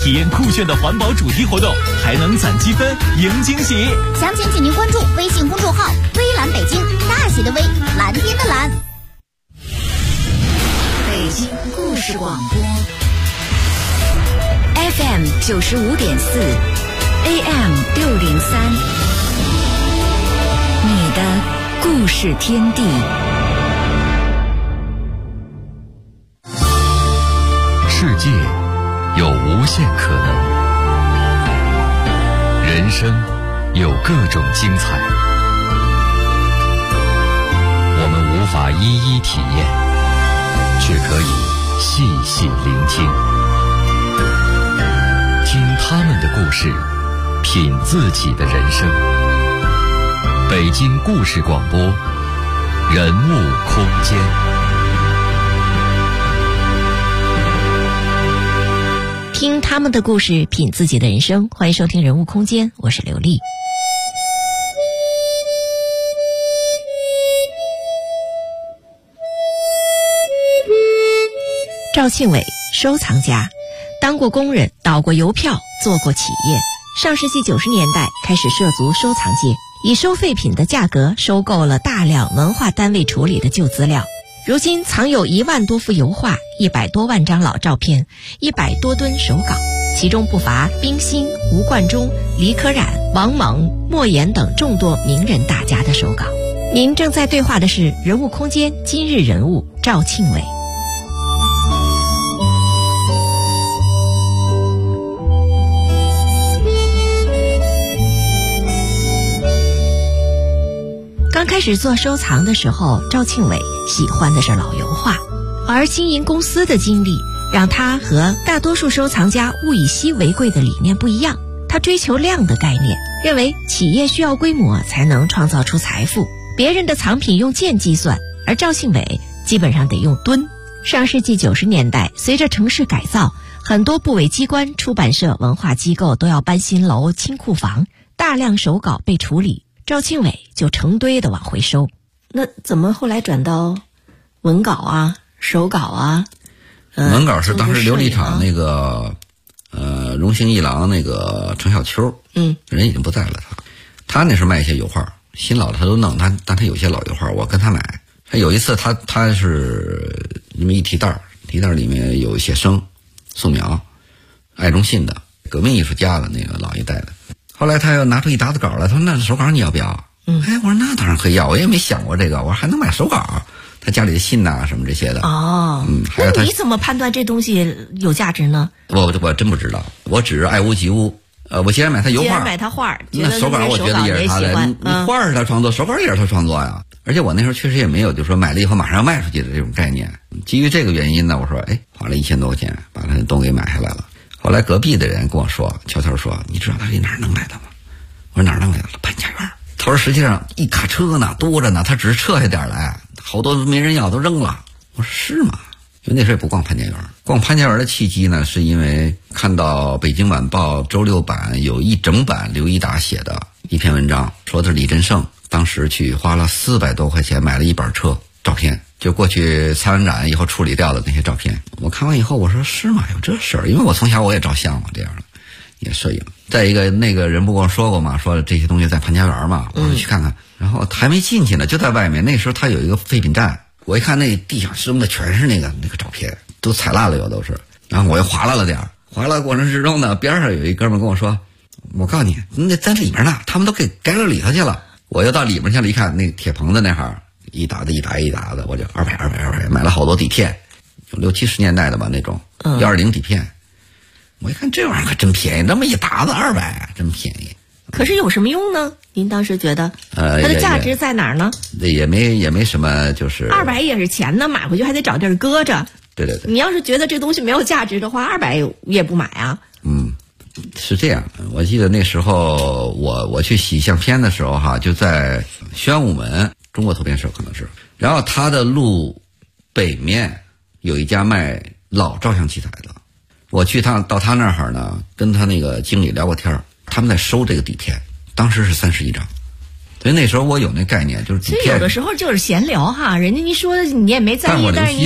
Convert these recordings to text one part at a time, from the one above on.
体验酷炫的环保主题活动，还能攒积分赢惊喜。 详情请您关注微信公众号微蓝北京，大写的微，蓝天的蓝。 北京故事广播 FM 95.4 AM 603，你的故事天地。 世界有无限可能，人生有各种精彩，我们无法一一体验，却可以细细聆听，听他们的故事，品自己的人生。北京故事广播，人物空间。 听他们的故事，品自己的人生。欢迎收听人物空间，我是刘丽。赵庆伟，收藏家，当过工人，倒过邮票，做过企业。上世纪90年代开始涉足收藏界，以收废品的价格收购了大量文化单位处理的旧资料。如今藏有1万多幅油画，100多万张老照片，100多吨手稿，其中不乏冰心、吴冠中、李可染、王蒙、莫言等众多名人大家的手稿。您正在对话的是人物空间今日人物赵庆伟。刚开始做收藏的时候，赵庆伟喜欢的是老油画，而经营公司的经历让他和大多数收藏家物以稀为贵的理念不一样。他追求量的概念，认为企业需要规模才能创造出财富，别人的藏品用件计算，而赵庆伟基本上得用吨。上世纪90年代，随着城市改造，很多部委机关、出版社、文化机构都要搬新楼、清库房，大量手稿被处理，赵庆伟就成堆的往回收。那怎么后来转到文稿啊、手稿啊？ 文稿是当时琉璃厂那个荣兴一郎那个程小秋，人已经不在了。他那时候卖一些油画，新老的他都弄，但他有些老油画我跟他买。他有一次他是因为一提袋里面有写生、素描、爱中信的革命艺术家的那个老一代的。后来他又拿出一沓子稿来，他说那手稿你要不要？我说那当然可以要，我也没想过这个，我说还能买手稿，他家里的信呐什么这些的。 还有那你怎么判断这东西有价值呢？ 我真不知道，我只是爱屋及乌。我既然买他油画， 买他画， 那手稿我觉得也是他的。你画是他创作，手稿也是他创作呀。而且我那时候确实也没有就说买了以后马上要卖出去的这种概念。基于这个原因呢，我说花了1000多块钱把它都给买下来了。后来隔壁的人跟我说，悄悄说，你知道他这哪儿弄来的吗？我说哪儿弄来的？潘家园。他说实际上一卡车呢，多着呢，他只是撤下点来，好多没人要都扔了。我说是吗？因为那时候也不逛潘家园，逛潘家园的契机呢，是因为看到北京晚报周6版有一整版刘一达写的一篇文章，说的是李振胜当时去花了400多块钱买了一板车照片，就过去参完展以后处理掉的那些照片。我看完以后我说是吗？有这事儿？因为我从小我也照相嘛，这样的也摄影。再一个那个人不跟我说过嘛，说这些东西在潘家园嘛，我说去看看。然后还没进去呢，就在外面。那时候他有一个废品站，我一看那地上扔的全是那个照片，都踩烂了有都是。然后我又划拉了点，划拉过程之中呢，边上有一哥们跟我说，我告诉你，那在里面呢，他们都给盖到里头去了。我又到里面去了，一看那铁棚子那哈一沓的，我就200买了好多底片，有60、70年代的吧那种120底片。我一看这玩意儿可真便宜，那么一沓子200，真便宜。 可是有什么用呢？您当时觉得它的价值在哪儿呢？ 也没什么，就是 200也是钱呢，买回去还得找地儿搁着。 对。 你要是觉得这东西没有价值的话，200也不买啊。 是这样。我记得那时候我去洗相片的时候哈，就在宣武门中国投片社可能是，然后他的路北面有一家卖老照相器材的。我去到他那儿呢，跟他那个经理聊过天，他们在收这个底片，当时是31张。所以那时候我有那概念，就是底片。 其实有的时候就是闲聊哈，人家一说你也没在意，但是您都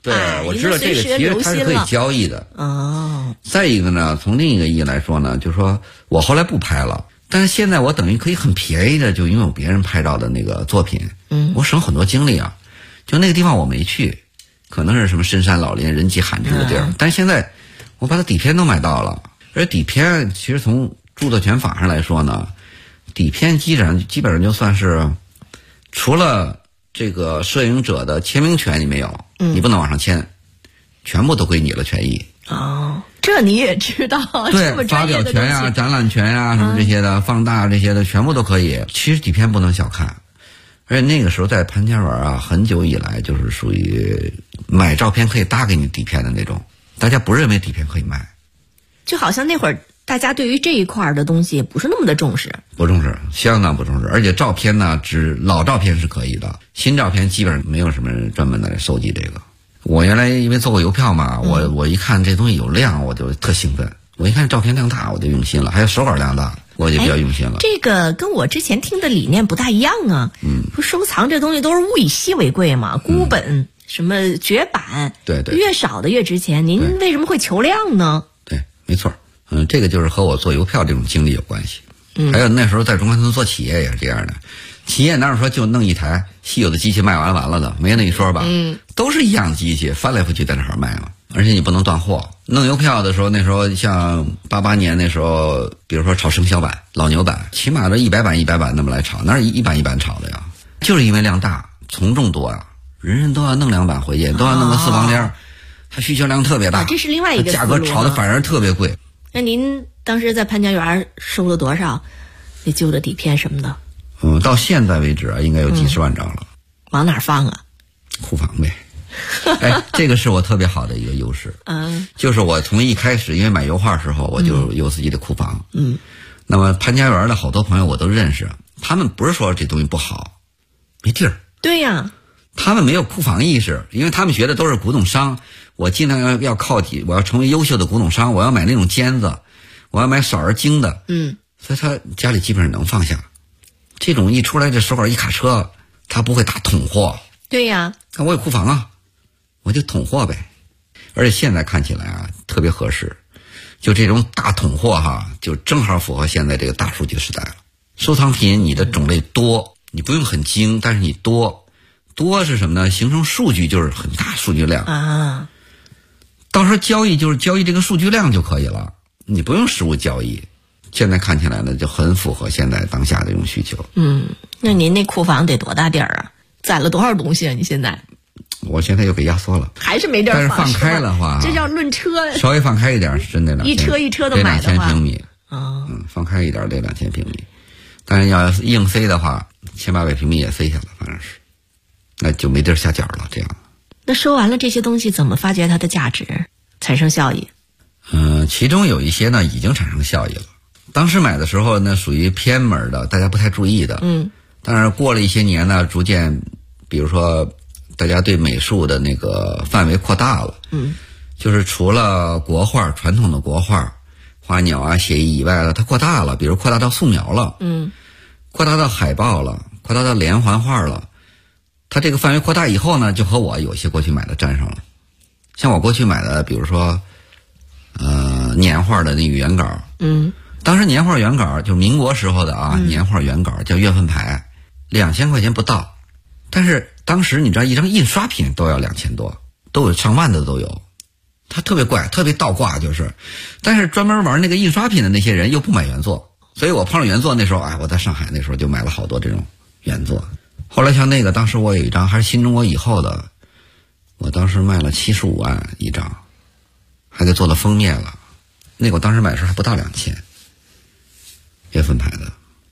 对，我知道这个其实它是可以交易的。 哦。 再一个呢，从另一个意义来说呢，就是说我后来不拍了，但是现在我等于可以很便宜的就拥有别人拍照的那个作品，我省很多精力啊。就那个地方我没去，可能是什么深山老林人迹罕至的地儿，但是现在我把它底片都买到了，而底片其实从著作权法上来说呢，底片基本上就算是除了这个摄影者的签名权你没有，你不能往上签，全部都归你了权益。 哦，这你也知道？ 对，发表权呀、展览权呀什么这些的，放大这些的全部都可以。其实底片不能小看，而且那个时候在潘家园啊，很久以来就是属于买照片可以搭给你底片的那种，大家不认为底片可以卖， 就好像那会儿大家对于这一块的东西不是那么的重视， 不重视，相当不重视。而且照片呢，老照片是可以的，新照片基本上没有什么人专门的来收集这个。我原来因为做过邮票嘛，我一看这东西有量，我就特兴奋。我一看照片量大，我就用心了，还有手稿量大，我就比较用心了。 这个跟我之前听的理念不大一样啊。不收藏这东西都是物以稀为贵嘛，孤本、什么绝版， 对， 越少的越值钱。您为什么会求量呢？ 对，没错。这个就是和我做邮票这种经历有关系。还有那时候在中关村做企业也是这样的，企业哪有说就弄一台稀有的机器卖完了的，没那一说吧？都是一样机器，翻来覆去在那儿卖嘛。而且你不能断货。弄邮票的时候，那时候像88年那时候，比如说炒生肖版、老牛版，起码都100版那么来炒，哪是一版一版炒的呀？就是因为量大，从众多呀，人都要弄2版回去，都要弄个4方链，它需求量特别大。 这是另外一个价格炒的反而特别贵。 那您当时在潘家园收了多少那旧的底片什么的？ 到现在为止啊，应该有几十万张了。 往哪儿放啊？ 库房呗。哎，这个是我特别好的一个优势。就是我从一开始，因为买油画的时候，我就有自己的库房。那么潘家园的好多朋友我都认识，他们不是说这东西不好，没地儿。 对呀。 他们没有库房意识，因为他们学的都是古董商。我尽量要靠底，我要成为优秀的古董商，我要买那种尖子，我要买少而精的。所以他家里基本上能放下。这种一出来这手稿一卡车，他不会打桶货。 对呀。 那我有库房啊，我就桶货呗。而且现在看起来啊，特别合适。就这种大桶货哈，就正好符合现在这个大数据时代了。收藏品你的种类多，你不用很精，但是你多是什么呢？形成数据就是很大数据量啊。 到时候交易就是交易这个数据量就可以了，你不用实物交易。现在看起来呢，就很符合现在当下的这种需求。 那您那库房得多大地儿啊？攒了多少东西啊？你现在？ 我现在又给压缩了， 还是没地儿放。 但是放开的话， 这叫论车。 稍微放开一点是真的一车一车的买的话， 2000平米。放开一点得2000平米，但是要硬塞的话，1800平米也塞下了，反正是，那就没地儿下脚了。这样。 那收完了这些东西，怎么发掘它的价值，产生效益？ 其中有一些呢已经产生效益了。当时买的时候呢，属于偏门的，大家不太注意的。但是过了一些年呢，逐渐，比如说，大家对美术的那个范围扩大了。就是除了国画，传统的国画，花鸟啊、写意以外的，它扩大了，比如扩大到素描了。扩大到海报了，扩大到连环画了。它这个范围扩大以后呢，就和我有些过去买的沾上了。像我过去买的，比如说，年画的那个原稿。当时年画原稿就是民国时候的啊，年画原稿叫月份牌，2000块钱不到。但是当时你知道一张印刷品都要2000多，都有上万的都有。它特别怪，特别倒挂就是。但是专门玩那个印刷品的那些人又不买原作，所以我碰上原作那时候，我在上海那时候就买了好多这种原作。后来像那个当时我有一张还是新中国以后的，我当时卖了75万一张，还给做了封面了。那个我当时买的时候还不到2000。月份牌的，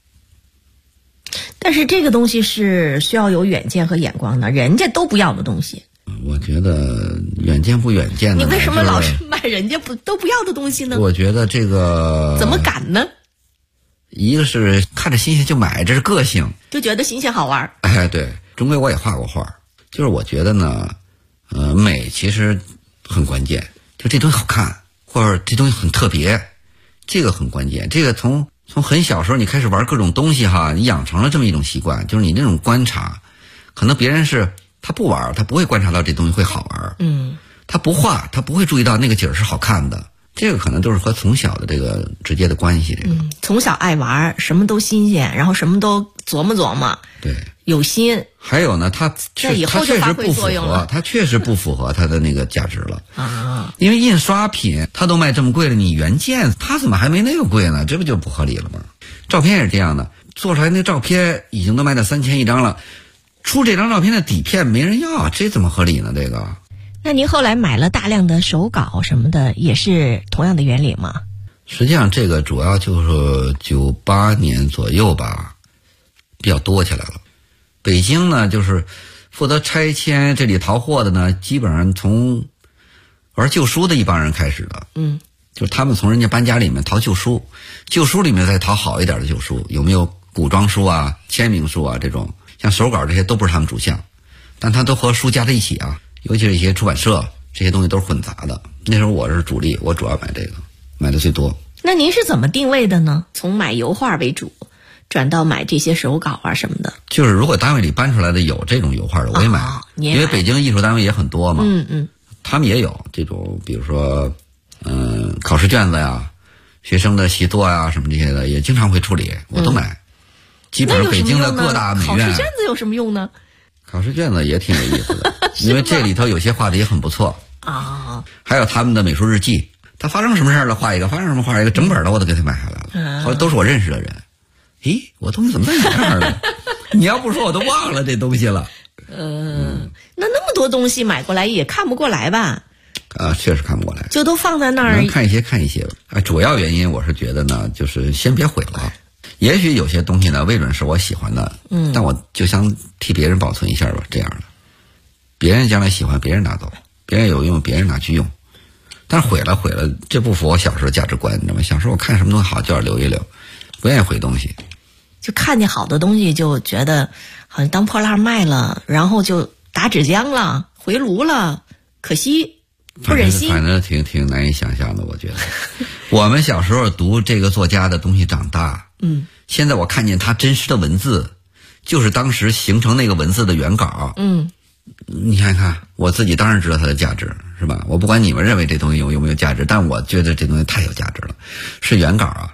但是这个东西是需要有远见和眼光的，人家都不要的东西。 我觉得远见不远见的， 你为什么老是买人家都不要的东西呢？ 我觉得这个怎么敢呢？ 一个是看着新鲜就买，这是个性， 就觉得新鲜好玩。 对，终归我也画过画，就是我觉得呢，美其实很关键，就这东西好看，或者这东西很特别，这个很关键。这个从很小时候你开始玩各种东西哈，你养成了这么一种习惯，就是你那种观察，可能别人是他不玩，他不会观察到这东西会好玩。他不画，他不会注意到那个景儿是好看的。这个可能都是和从小的这个直接的关系。这个从小爱玩，什么都新鲜，然后什么都琢磨琢磨， 对， 有心。 还有呢，他确实不符合，他确实不符合他的那个价值了啊！ 因为印刷品他都卖这么贵了，你原件他怎么还没那个贵呢？这不就不合理了吗？照片也是这样的，做出来那照片已经都卖到3000一张了，出这张照片的底片没人要，这怎么合理呢？这个。 那您后来买了大量的手稿什么的，也是同样的原理吗？ 实际上这个主要就是98年左右吧，比较多起来了。北京呢，就是负责拆迁这里淘货的呢，基本上从玩旧书的一帮人开始的。就是他们从人家搬家里面淘旧书，旧书里面再淘好一点的旧书，有没有古装书啊、签名书啊这种，像手稿这些都不是他们主项，但他都和书加在一起啊。尤其是一些出版社，这些东西都是混杂的。那时候我是主力，我主要买这个，买的最多。 那您是怎么定位的呢？从买油画为主，转到买这些手稿啊什么的？ 就是如果单位里搬出来的有这种油画的，我也买，因为北京艺术单位也很多嘛。他们也有这种，比如说，考试卷子呀、学生的习作呀什么这些的，也经常会处理，我都买。基本上北京的各大美院。 考试卷子有什么用呢？ 考试卷子也挺有意思的，因为这里头有些画的也很不错啊。 还有他们的美术日记，他发生什么事了画一个，发生什么画一个，整本的我都给他买下来了。后来都是我认识的人。咦，我东西怎么在你这儿呢？你要不说我都忘了这东西了。 那么多东西买过来也看不过来吧？ 确实看不过来， 就都放在那儿。 能看一些看一些吧。主要原因我是觉得呢，就是先别毁了。也许有些东西呢，未准是我喜欢的，但我就想替别人保存一下吧，这样的，别人将来喜欢，别人拿走，别人有用，别人拿去用，但是毁了，这不符合我小时候价值观，你知道吗？小时候我看什么东西好就要留一留，不愿意毁东西， 就看见好的东西就觉得好像当破烂卖了，然后就打纸浆了，回炉了，可惜。不忍心， 反正挺难以想象的，我觉得。我们小时候读这个作家的东西长大，现在我看见他真实的文字，就是当时形成那个文字的原稿，你看看，我自己当然知道它的价值，是吧？我不管你们认为这东西有没有价值，但我觉得这东西太有价值了，是原稿啊。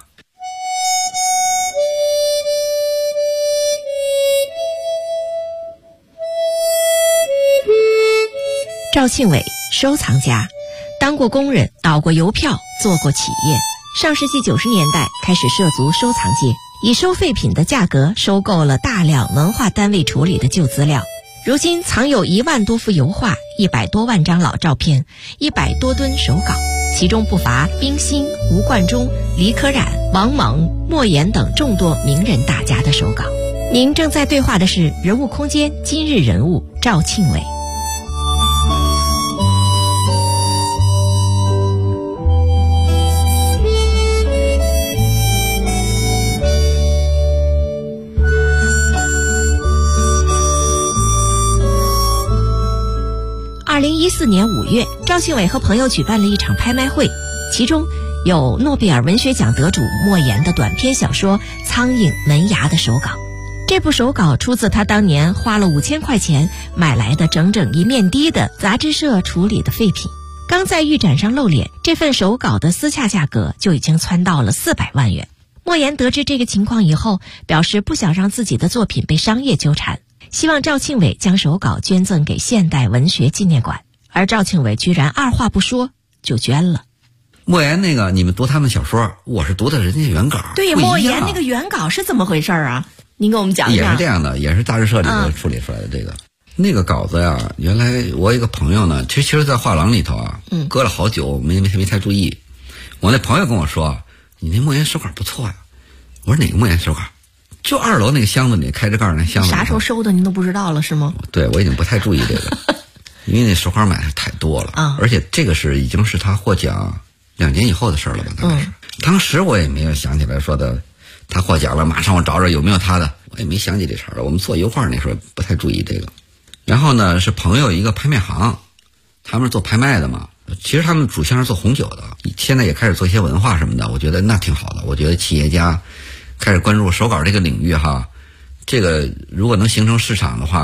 赵庆伟，收藏家，当过工人，倒过邮票，做过企业。上世纪90年代开始涉足收藏界，以收废品的价格收购了大量文化单位处理的旧资料。如今藏有1万多幅油画，100多万张老照片，100多吨手稿，其中不乏冰心、吴冠中、李可染、王蒙、莫言等众多名人大家的手稿。您正在对话的是人物空间今日人物赵庆伟。2014年5月，赵庆伟和朋友举办了一场拍卖会，其中有诺贝尔文学奖得主莫言的短篇小说《苍蝇门牙》的手稿。这部手稿出自他当年花了5000块钱买来的整整1面低的杂志社处理的废品。刚在预展上露脸，这份手稿的私下价格就已经蹿到了400万元。莫言得知这个情况以后，表示不想让自己的作品被商业纠缠，希望赵庆伟将手稿捐赠给现代文学纪念馆，而赵庆伟居然二话不说就捐了。 莫言那个，你们读他们小说，我是读的人家原稿。 对，莫言那个原稿是怎么回事啊？您给我们讲一下。 也是这样的，也是杂志社里头处理出来的这个。那个稿子呀，原来我有一个朋友呢，其实在画廊里头啊，搁了好久，没太注意。我那朋友跟我说，你那莫言手稿不错呀。我说哪个莫言手稿？就2楼那个箱子里开着盖那箱子。 啥时候收的您都不知道了是吗？ 对，我已经不太注意这个，因为那手稿买的太多了啊。而且这个已经是他获奖2年以后的事了吧？大概是。当时我也没有想起来说的，他获奖了，马上我找找有没有他的，我也没想起这茬了。我们做油画那时候不太注意这个。然后呢，是朋友一个拍卖行，他们是做拍卖的嘛。其实他们主项是做红酒的，现在也开始做一些文化什么的，我觉得那挺好的。我觉得企业家开始关注手稿这个领域哈，这个如果能形成市场的话，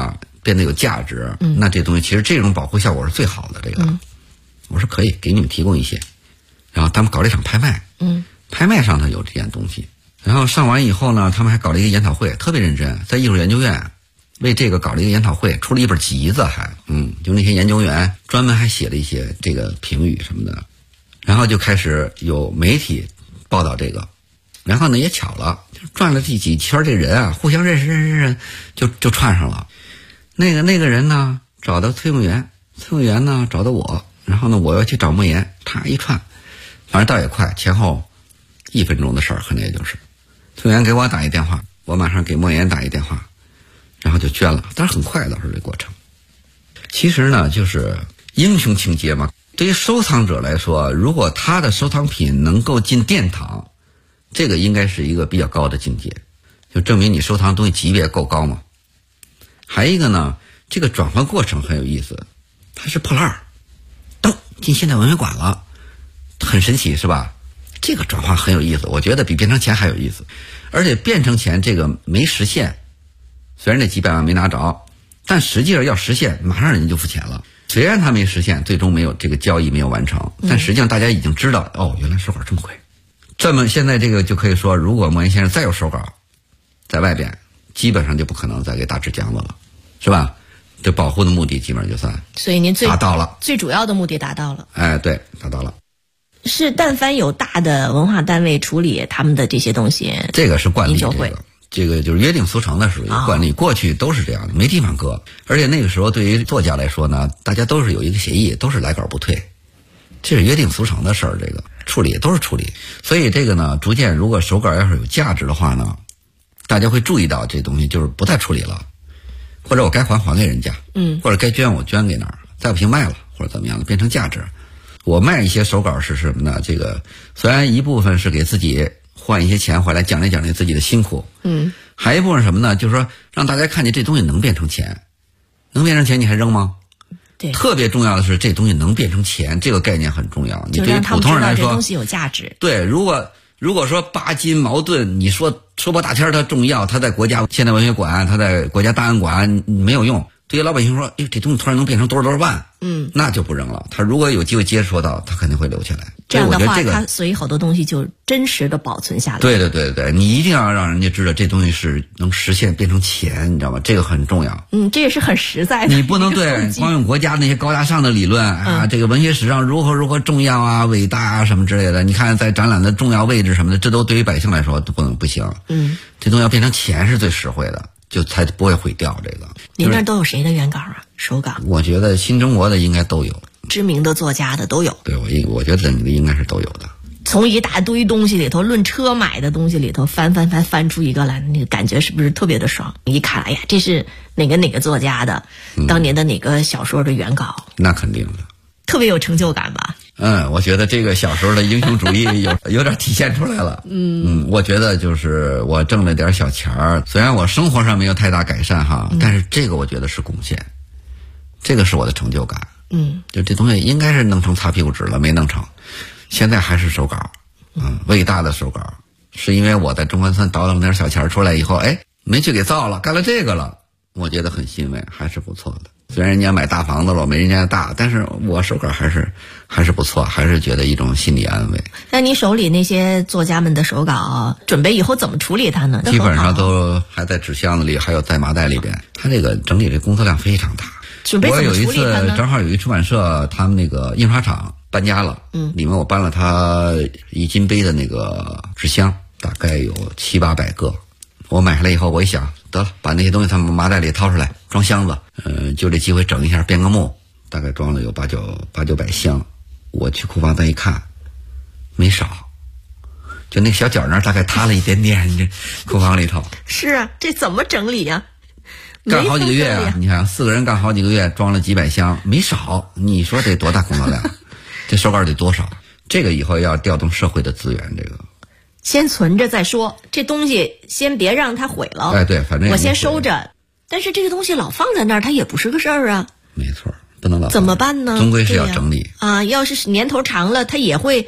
变得有价值，那这东西其实这种保护效果是最好的。这个，我说可以给你们提供一些，然后他们搞了一场拍卖，拍卖上头有这件东西，然后上完以后呢，他们还搞了一个研讨会，特别认真，在艺术研究院为这个搞了一个研讨会，出了一本集子还，就那些研究员专门还写了一些这个评语什么的，然后就开始有媒体报道这个，然后呢也巧了，就转了这几圈，这人啊互相认识，就串上了。那个人呢找到崔梦园，崔梦园呢找到我，然后呢我要去找莫言，他一串，反正倒也快，前后1分钟的事儿，可能也就是。崔梦园给我打一电话，我马上给莫言打一电话，然后就捐了，但是很快倒是这过程。其实呢就是英雄情节嘛，对于收藏者来说，如果他的收藏品能够进殿堂，这个应该是一个比较高的境界，就证明你收藏的东西级别够高嘛。还一个呢，这个转换过程很有意思，它是破烂儿，噔进现代文学馆了，很神奇是吧？这个转换很有意思，我觉得比变成钱还有意思。而且变成钱这个没实现，虽然这几百万没拿着，但实际上要实现，马上人家就付钱了。虽然他没实现，最终没有这个交易没有完成，但实际上大家已经知道，哦，原来手稿这么贵。这么现在这个就可以说，如果莫言先生再有手稿在外边，基本上就不可能再给打纸浆子了，是吧？这保护的目的基本上就算， 所以您达到了， 最主要的目的达到了。 哎，对，达到了。 是但凡有大的文化单位处理他们的这些东西， 这个是惯例， 您就会。 这个就是约定俗成的属于惯例，过去都是这样的，没地方搁。而且那个时候对于作家来说呢，大家都是有一个协议，都是来稿不退，这是约定俗成的事儿。这个处理都是处理，所以这个呢，逐渐如果手稿要是有价值的话呢，大家会注意到这东西就是不再处理了，或者我该还给人家，或者该捐我捐给哪儿，再不行卖了或者怎么样的，变成价值。我卖一些手稿是什么呢？这个虽然一部分是给自己换一些钱回来奖励奖励自己的辛苦，还一部分什么呢？就是说让大家看见这东西能变成钱，能变成钱你还扔吗？ 对， 特别重要的是这东西能变成钱，这个概念很重要。你对于普通人来说， 这东西有价值。 对，如果说巴金、茅盾，你说破大天它重要，它在国家现代文学馆，它在国家档案馆没有用。对于老百姓说，哎，这东西突然能变成多少万，那就不扔了。他如果有机会接触到，他肯定会留下来。 这样的话， 这个他所以好多东西就真实的保存下来。 对，你一定要让人家知道这东西是能实现变成钱，你知道吗？这个很重要。 这也是很实在的。 你不能对光用国家那些高大上的理论啊，这个文学史上如何重要啊、伟大啊什么之类的，你看在展览的重要位置什么的，这都对于百姓来说都不行。这东西要变成钱是最实惠的。就才不会毁掉这个。 您那都有谁的原稿啊？手稿？ 我觉得新中国的应该都有， 知名的作家的都有。 对，我觉得你的应该是都有的。 从一大堆东西里头，论车买的东西里头翻出一个来，那个感觉是不是特别的爽？一看，哎呀，这是哪个作家的，当年的哪个小说的原稿？ 那肯定的， 特别有成就感吧？ 我觉得这个小时候的英雄主义有点体现出来了。我觉得就是我挣了点小钱儿，虽然我生活上没有太大改善哈，但是这个我觉得是贡献，这个是我的成就感。就这东西应该是弄成擦屁股纸了，没弄成，现在还是手稿。伟大的手稿，是因为我在中关村倒腾点小钱出来以后，哎，没去给造了，干了这个了，我觉得很欣慰，还是不错的。虽然人家买大房子了，我没人家大，但是我手稿还是不错，还是觉得一种心理安慰。 那你手里那些作家们的手稿，准备以后怎么处理它呢？ 基本上都还在纸箱子里，还有在麻袋里边。他这个整理这工作量非常大。 准备怎么处理它呢？ 我有一次正好有一出版社，他们那个印刷厂搬家了，里面我搬了他1斤杯的那个纸箱，大概有700-800个。我买下来以后，我一想，得了，把那些东西他们麻袋里掏出来装箱子，就这机会整一下编个目，大概装了有800-900箱。我去库房再一看，没少，就那小角那儿大概塌了一点点，这库房里头。 是啊，这怎么整理呀？ 干好几个月啊！你看4个人干好几个月，装了几百箱，没少。你说这多大工作量？这手稿得多少？这个以后要调动社会的资源，这个。 先存着再说，这东西先别让它毁了。 哎，对，反正我先收着。但是这个东西老放在那儿，它也不是个事儿啊。 没错，不能老放。 怎么办呢？ 终归是要整理啊。要是年头长了，它也会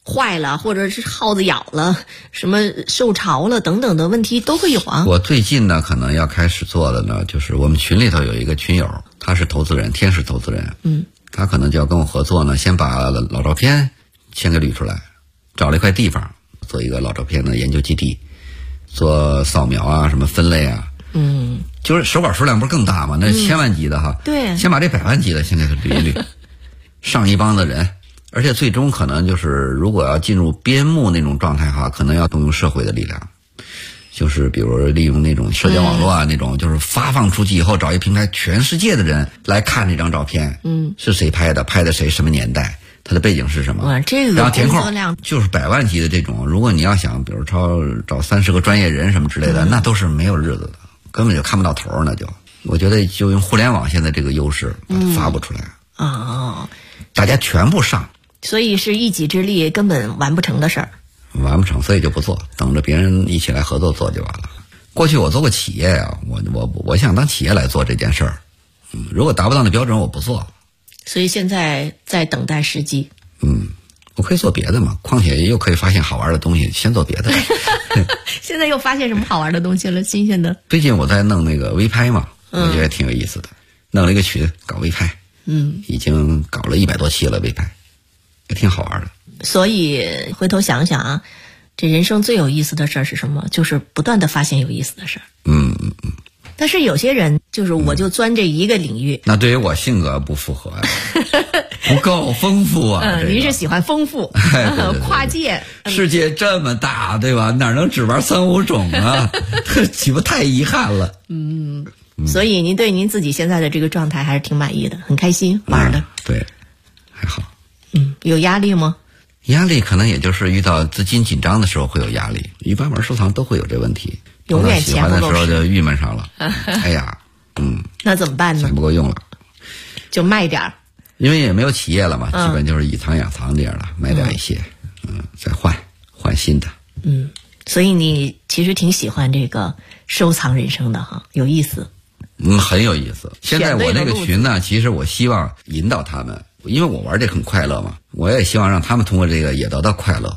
坏了，或者是耗子咬了，什么受潮了等等的问题都会有啊。 我最近呢可能要开始做的呢，就是我们群里头有一个群友，他是投资人，天使投资人，他可能就要跟我合作呢，先把老照片先给捋出来，找了一块地方做一个老照片的研究基地，做扫描啊，什么分类啊，就是手稿数量不是更大吗？那千万级的哈， 对， 先把这100万级的先给它捋一捋，上一帮的人，而且最终可能就是如果要进入边牧那种状态哈，可能要动用社会的力量，就是比如利用那种社交网络啊，那种就是发放出去以后，找一平台，全世界的人来看这张照片，是谁拍的，拍的谁，什么年代，它的背景是什么， 这个然后填空，就是100万级的这种，如果你要想比如找30个专业人什么之类的，那都是没有日子的，根本就看不到头，那就我觉得就用互联网现在这个优势把它发布出来大家全部上， 所以是一己之力根本完不成的事儿， 完不成，所以就不做，等着别人一起来合作做就完了。过去我做过企业啊，我想当企业来做这件事儿，如果达不到那标准我不做， 所以现在在等待时机。 我可以做别的嘛，况且又可以发现好玩的东西，先做别的。 现在又发现什么好玩的东西了？新鲜的？ 最近我在弄那个微拍嘛，我觉得挺有意思的，弄了一个群搞微拍，已经搞了100多期了，微拍也挺好玩的。 所以回头想想啊，这人生最有意思的事儿是什么？就是不断的发现有意思的事儿。但是有些人就是我就钻这一个领域， 那对于我性格不符合呀，不够丰富啊。 您是喜欢丰富， 对跨界， 世界这么大，对吧？哪能只玩3、5种啊？岂不太遗憾了？ 所以您对您自己现在的这个状态还是挺满意的，很开心玩的。 对，还好。 有压力吗？ 压力可能也就是遇到资金紧张的时候会有压力，一般玩收藏都会有这问题。 永远钱不够使， 喜欢的时候就郁闷上了。哎呀， 那怎么办呢？ 钱不够用了， 就卖点儿。 因为也没有企业了嘛，基本就是以藏养藏这样的，卖掉一些，再换新的。 所以你其实挺喜欢这个收藏人生的哈，有意思。 很有意思。现在我那个群呢，其实我希望引导他们，因为我玩这很快乐嘛，我也希望让他们通过这个也得到快乐。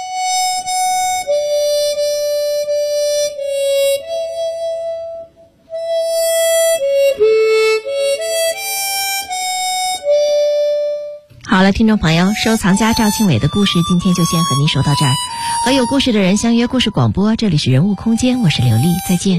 好了，听众朋友，收藏家赵庆伟的故事今天就先和您说到这儿。和有故事的人相约故事广播，这里是人物空间，我是刘丽，再见。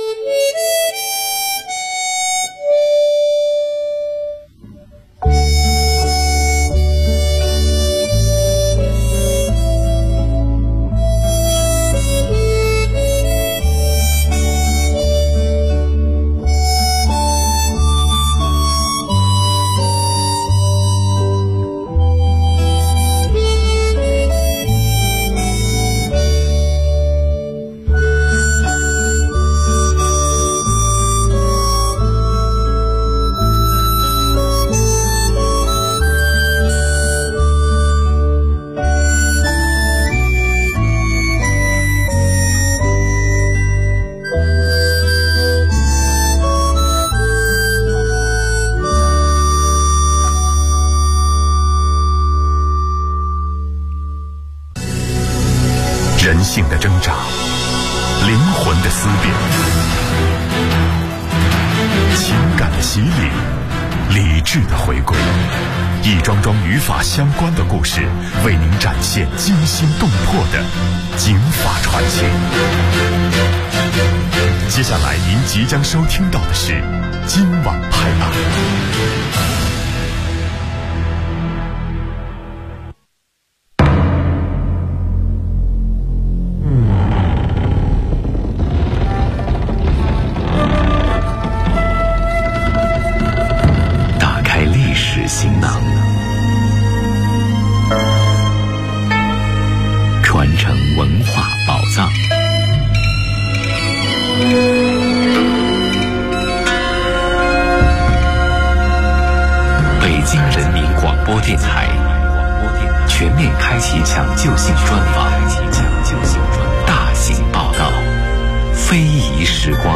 人性的挣扎，灵魂的思辨，情感的洗礼，理智的回归，一桩桩与法相关的故事，为您展现惊心动魄的警法传奇。接下来您即将收听到的是今晚拍案。行囊，传承文化宝藏。北京人民广播电台全面开启抢救性专访，大型报道，非遗时光。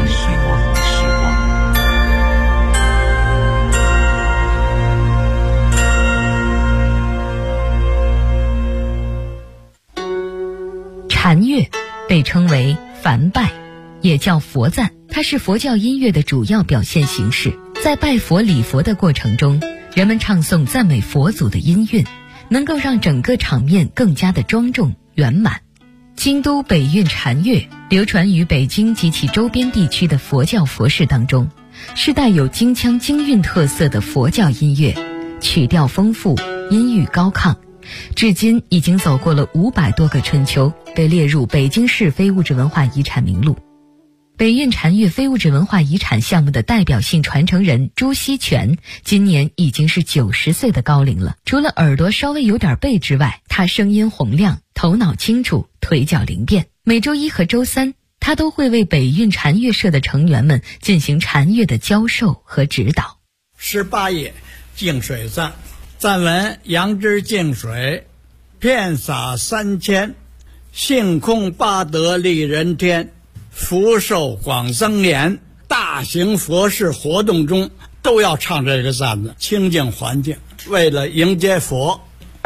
禅乐被称为梵拜，也叫佛赞，它是佛教音乐的主要表现形式。在拜佛礼佛的过程中，人们唱诵赞美佛祖的音韵，能够让整个场面更加的庄重圆满。京都北韵禅乐流传于北京及其周边地区的佛教佛事当中，是带有京腔京韵特色的佛教音乐，曲调丰富，音域高亢，至今已经走过了500多个春秋，被列入北京市非物质文化遗产名录。北韵禅乐非物质文化遗产项目的代表性传承人朱锡全今年已经是90岁的高龄了。除了耳朵稍微有点背之外，他声音洪亮，头脑清楚，腿脚灵便。每周一和周三，他都会为北韵禅乐社的成员们进行禅乐的教授和指导。 18页净水赞，赞文：杨枝净水，遍洒3000，性空八德利人天，福寿广增延。大型佛事活动中都要唱这个赞子，清净环境，为了迎接佛。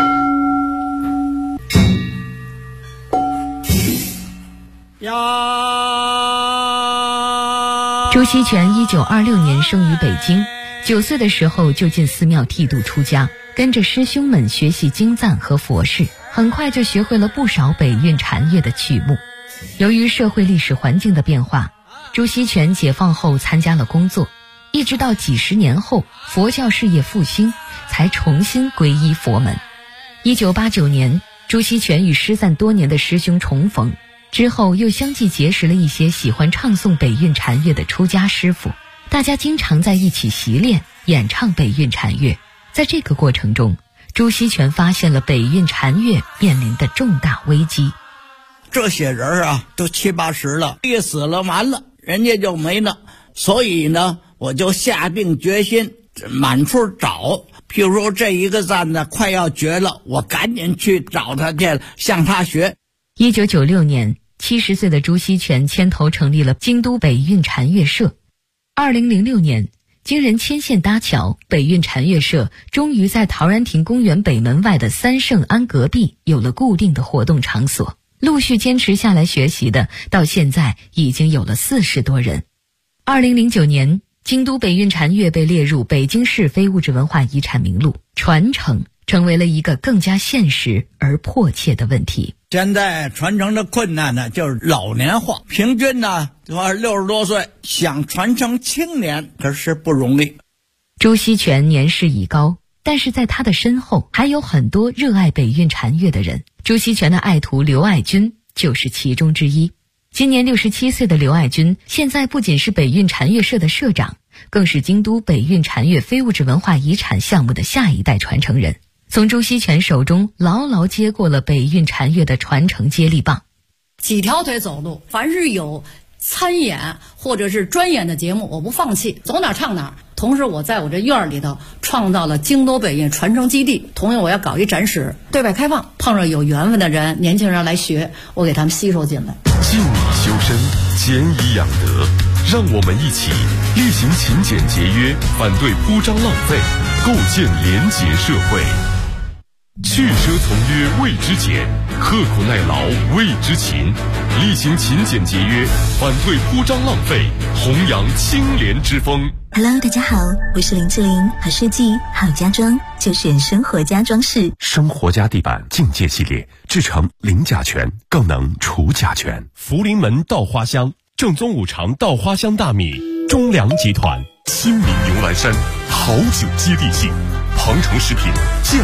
呀！ 朱锡全1926年生于北京，9岁的时候就进寺庙剃度出家，跟着师兄们学习经赞和佛事，很快就学会了不少北韵禅乐的曲目。由于社会历史环境的变化，朱锡全解放后参加了工作，一直到几十年后佛教事业复兴，才重新皈依佛门。1989年，朱锡全与失散多年的师兄重逢，之后又相继结识了一些喜欢唱诵北韵禅乐的出家师傅，大家经常在一起习练演唱北韵禅乐。在这个过程中，朱锡全发现了北韵禅乐面临的重大危机。 这些人啊，都70、80了，一死了完了，人家就没了。所以呢，我就下定决心满处找。譬如说这一个赞呢快要绝了，我赶紧去找他去，向他学。 1996年，70岁的朱锡全牵头成立了京都北韵禅乐社。2006年，经人牵线搭桥，北韵禅乐社终于在陶然亭公园北门外的三圣庵隔壁有了固定的活动场所。陆续坚持下来学习的，到现在已经有了40多人。2009年，京都北韵禅乐被列入北京市非物质文化遗产名录，传承成为了一个更加现实而迫切的问题。 现在传承的困难呢，就是老年化，平均呢60多岁，想传承青年可是不容易。 朱锡全年事已高，但是在他的身后还有很多热爱北韵禅乐的人。朱锡全的爱徒刘爱军就是其中之一。今年67岁的刘爱军，现在不仅是北韵禅乐社的社长，更是京都北韵禅乐非物质文化遗产项目的下一代传承人，从朱锡全手中牢牢接过了北韵禅乐的传承接力棒。 几条腿走路，凡是有参演或者是专演的节目，我不放弃，走哪唱哪。同时我在我这院里头创造了京都北韵传承基地，同样我要搞一展示，对外开放，碰上有缘分的人，年轻人来学，我给他们吸收进来。 静以修身，俭以养德，让我们一起厉行勤俭节约，反对铺张浪费，构建廉洁社会。去奢从约谓之俭，刻苦耐劳谓之勤，厉行勤俭节约，反对铺张浪费，弘扬清廉之风。 Hello， 大家好，我是林志玲，好设计好家装就选生活家装饰。 生活家地板境界系列，制成零甲醛，更能除甲醛。福临门稻花香，正宗五常稻花香大米，中粮集团。亲民牛栏山，好酒接地气。鹏城食品